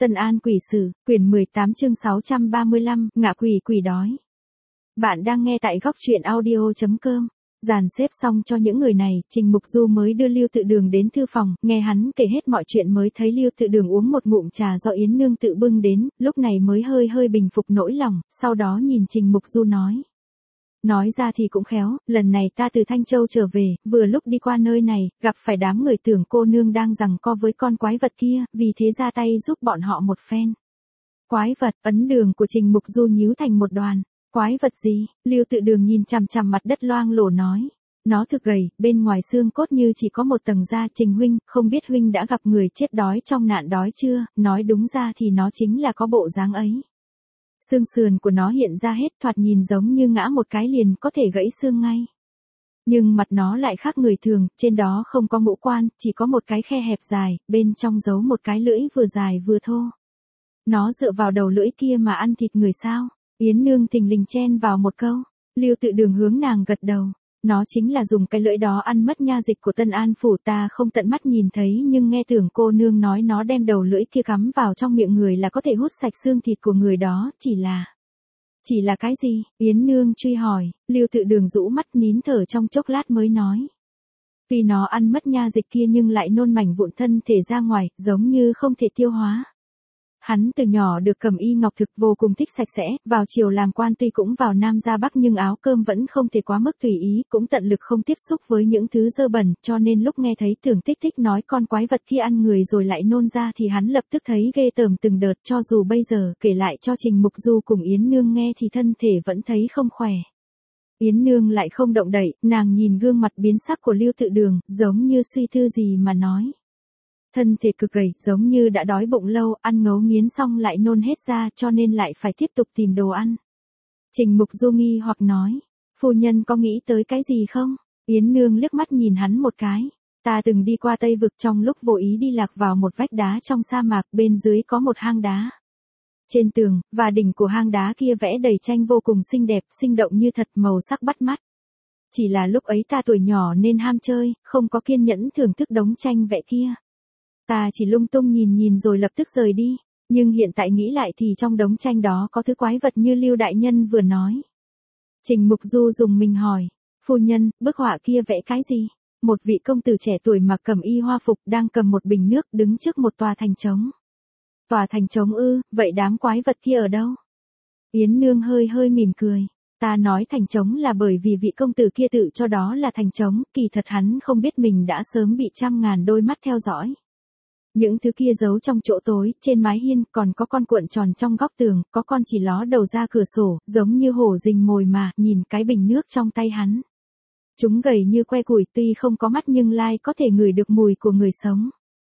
Tân An Quỷ Sử, quyển 18 chương 635, ngạ quỷ quỷ đói. Bạn đang nghe tại góc truyện audio.com. Dàn xếp xong cho những người này, Trình Mục Du mới đưa Lưu Tự Đường đến thư phòng, nghe hắn kể hết mọi chuyện mới thấy Lưu Tự Đường uống một ngụm trà do Yến Nương tự bưng đến, lúc này mới hơi bình phục nỗi lòng, sau đó nhìn Trình Mục Du nói. Nói ra thì cũng khéo, lần này ta từ Thanh Châu trở về, vừa lúc đi qua nơi này, gặp phải đám người tưởng cô nương đang giằng co với con quái vật kia, vì thế ra tay giúp bọn họ một phen. Quái vật, ấn đường của Trình Mục Du nhíu thành một đoàn. Quái vật gì? Lưu Tự Đường nhìn chằm chằm mặt đất loang lổ nói. Nó thực gầy, bên ngoài xương cốt như chỉ có một tầng da. Trình huynh, không biết huynh đã gặp người chết đói trong nạn đói chưa? Nói đúng ra thì nó chính là có bộ dáng ấy. Xương sườn của nó hiện ra hết, thoạt nhìn giống như ngã một cái liền có thể gãy xương ngay. Nhưng mặt nó lại khác người thường, trên đó không có ngũ quan, chỉ có một cái khe hẹp dài, bên trong giấu một cái lưỡi vừa dài vừa thô. Nó dựa vào đầu lưỡi kia mà ăn thịt người sao? Yến Nương thình lình chen vào một câu. Lưu Tự Đường hướng nàng gật đầu. Nó chính là dùng cái lưỡi đó ăn mất nha dịch của Tân An phủ, ta không tận mắt nhìn thấy nhưng nghe tưởng cô nương nói nó đem đầu lưỡi kia cắm vào trong miệng người là có thể hút sạch xương thịt của người đó, Chỉ là cái gì? Yến Nương truy hỏi. Lưu Tự Đường rũ mắt nín thở trong chốc lát mới nói. Vì nó ăn mất nha dịch kia nhưng lại nôn mảnh vụn thân thể ra ngoài, giống như không thể tiêu hóa. Hắn từ nhỏ được cầm y ngọc thực, vô cùng thích sạch sẽ, vào chiều làm quan tuy cũng vào Nam ra Bắc nhưng áo cơm vẫn không thể quá mức tùy ý, cũng tận lực không tiếp xúc với những thứ dơ bẩn, cho nên lúc nghe thấy Tưởng Tích Tích nói con quái vật kia ăn người rồi lại nôn ra thì hắn lập tức thấy ghê tởm từng đợt, cho dù bây giờ kể lại cho Trình Mục Du cùng Yến Nương nghe thì thân thể vẫn thấy không khỏe. Yến Nương lại không động đậy, nàng nhìn gương mặt biến sắc của Lưu Tự Đường, giống như suy tư gì mà nói. Thân thể cực gầy, giống như đã đói bụng lâu, ăn ngấu nghiến xong lại nôn hết ra cho nên lại phải tiếp tục tìm đồ ăn. Trình Mục Du nghi hoặc nói, phu nhân có nghĩ tới cái gì không? Yến Nương liếc mắt nhìn hắn một cái. Ta từng đi qua Tây Vực, trong lúc vô ý đi lạc vào một vách đá trong sa mạc, bên dưới có một hang đá. Trên tường, và đỉnh của hang đá kia vẽ đầy tranh vô cùng xinh đẹp, sinh động như thật, màu sắc bắt mắt. Chỉ là lúc ấy ta tuổi nhỏ nên ham chơi, không có kiên nhẫn thưởng thức đống tranh vẽ kia. Ta chỉ lung tung nhìn rồi lập tức rời đi, nhưng hiện tại nghĩ lại thì trong đống tranh đó có thứ quái vật như Lưu đại nhân vừa nói. Trình Mục Du dùng mình hỏi, phu nhân, bức họa kia vẽ cái gì? Một vị công tử trẻ tuổi mặc cẩm y hoa phục đang cầm một bình nước đứng trước một tòa thành trống. Tòa thành trống ư, vậy đám quái vật kia ở đâu? Yến Nương hơi mỉm cười. Ta nói thành trống là bởi vì vị công tử kia tự cho đó là thành trống, kỳ thật hắn không biết mình đã sớm bị trăm ngàn đôi mắt theo dõi. Những thứ kia giấu trong chỗ tối, trên mái hiên, còn có con cuộn tròn trong góc tường, có con chỉ ló đầu ra cửa sổ, giống như hổ rình mồi mà, nhìn cái bình nước trong tay hắn. Chúng gầy như que củi, tuy không có mắt nhưng lai có thể ngửi được mùi của người sống.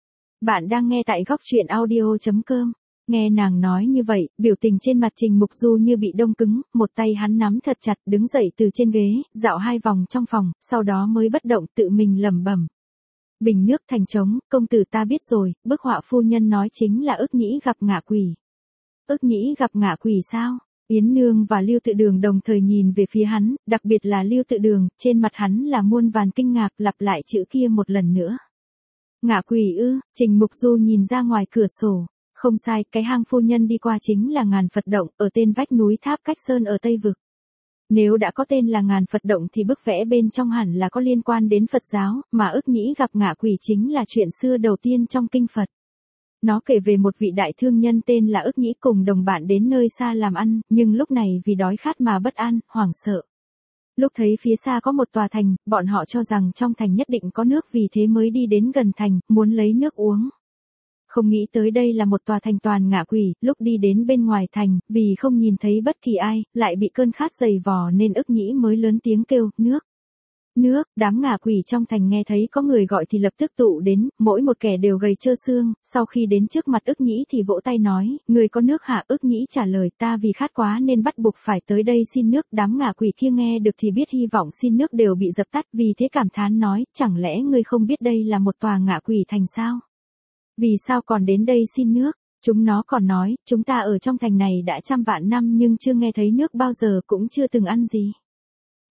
Bạn đang nghe tại góc truyện audio.com. Nghe nàng nói như vậy, biểu tình trên mặt Trình Mục Du như bị đông cứng, một tay hắn nắm thật chặt, đứng dậy từ trên ghế, dạo 2 vòng trong phòng, sau đó mới bất động tự mình lẩm bẩm. Bình nước thành trống, công tử ta biết rồi, bức họa phu nhân nói chính là Ức Nhĩ gặp ngạ quỷ. Ức Nhĩ gặp ngạ quỷ sao? Yến Nương và Lưu Tự Đường đồng thời nhìn về phía hắn, đặc biệt là Lưu Tự Đường, trên mặt hắn là muôn vàn kinh ngạc, lặp lại chữ kia một lần nữa. Ngạ quỷ ư? Trình Mục Du nhìn ra ngoài cửa sổ. Không sai, cái hang phu nhân đi qua chính là Ngàn Phật Động, ở tên vách núi Tháp Cách Sơn ở Tây Vực. Nếu đã có tên là Ngàn Phật Động thì bức vẽ bên trong hẳn là có liên quan đến Phật giáo, mà Ức Nhĩ gặp ngạ quỷ chính là chuyện xưa đầu tiên trong kinh Phật. Nó kể về một vị đại thương nhân tên là Ức Nhĩ cùng đồng bạn đến nơi xa làm ăn, nhưng lúc này vì đói khát mà bất an, hoảng sợ. Lúc thấy phía xa có một tòa thành, bọn họ cho rằng trong thành nhất định có nước, vì thế mới đi đến gần thành, muốn lấy nước uống. Không nghĩ tới đây là một tòa thành toàn ngạ quỷ, lúc đi đến bên ngoài thành, vì không nhìn thấy bất kỳ ai, lại bị cơn khát dày vò nên Ức Nhĩ mới lớn tiếng kêu, nước. Nước, đám ngạ quỷ trong thành nghe thấy có người gọi thì lập tức tụ đến, mỗi một kẻ đều gầy trơ xương, sau khi đến trước mặt Ức Nhĩ thì vỗ tay nói, người có nước hả? Ức Nhĩ trả lời, ta vì khát quá nên bắt buộc phải tới đây xin nước. Đám ngạ quỷ kia nghe được thì biết hy vọng xin nước đều bị dập tắt, vì thế cảm thán nói, chẳng lẽ ngươi không biết đây là một tòa ngạ quỷ thành sao? Vì sao còn đến đây xin nước? Chúng nó còn nói, chúng ta ở trong thành này đã trăm vạn năm nhưng chưa nghe thấy nước bao giờ, cũng chưa từng ăn gì.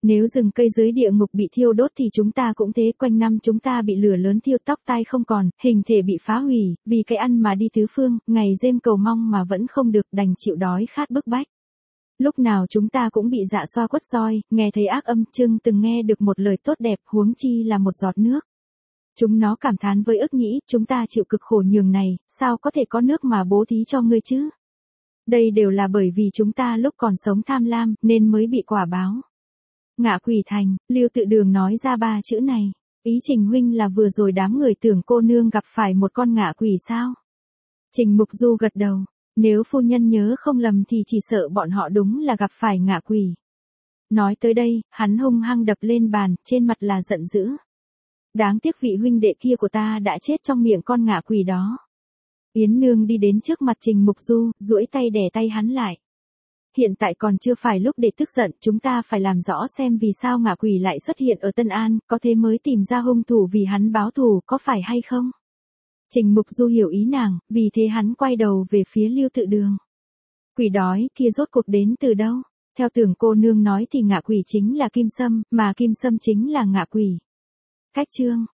Nếu rừng cây dưới địa ngục bị thiêu đốt thì chúng ta cũng thế, quanh năm chúng ta bị lửa lớn thiêu tóc tai không còn, hình thể bị phá hủy, vì cái ăn mà đi tứ phương, ngày đêm cầu mong mà vẫn không được, đành chịu đói khát bức bách. Lúc nào chúng ta cũng bị dạ xoa quất roi, nghe thấy ác âm, chưng từng nghe được một lời tốt đẹp, huống chi là một giọt nước. Chúng nó cảm thán với ức nhĩ, chúng ta chịu cực khổ nhường này, sao có thể có nước mà bố thí cho ngươi chứ? Đây đều là bởi vì chúng ta lúc còn sống tham lam, nên mới bị quả báo. Ngạ Quỷ Thành, Lưu Tự Đường nói ra 3 chữ này. Ý Trình huynh là vừa rồi đám người tưởng cô nương gặp phải một con ngạ quỷ sao? Trình Mục Du gật đầu. Nếu phu nhân nhớ không lầm thì chỉ sợ bọn họ đúng là gặp phải ngạ quỷ. Nói tới đây, hắn hung hăng đập lên bàn, trên mặt là giận dữ. Đáng tiếc vị huynh đệ kia của ta đã chết trong miệng con ngạ quỷ đó. Yến Nương đi đến trước mặt Trình Mục Du, duỗi tay đè tay hắn lại. Hiện tại còn chưa phải lúc để tức giận, chúng ta phải làm rõ xem vì sao ngạ quỷ lại xuất hiện ở Tân An, có thế mới tìm ra hung thủ vì hắn báo thù, có phải hay không? Trình Mục Du hiểu ý nàng, vì thế hắn quay đầu về phía Lưu Tự Đường. Quỷ đói kia rốt cuộc đến từ đâu? Theo tưởng cô nương nói thì ngạ quỷ chính là Kim Sâm, mà Kim Sâm chính là ngạ quỷ. Cách chương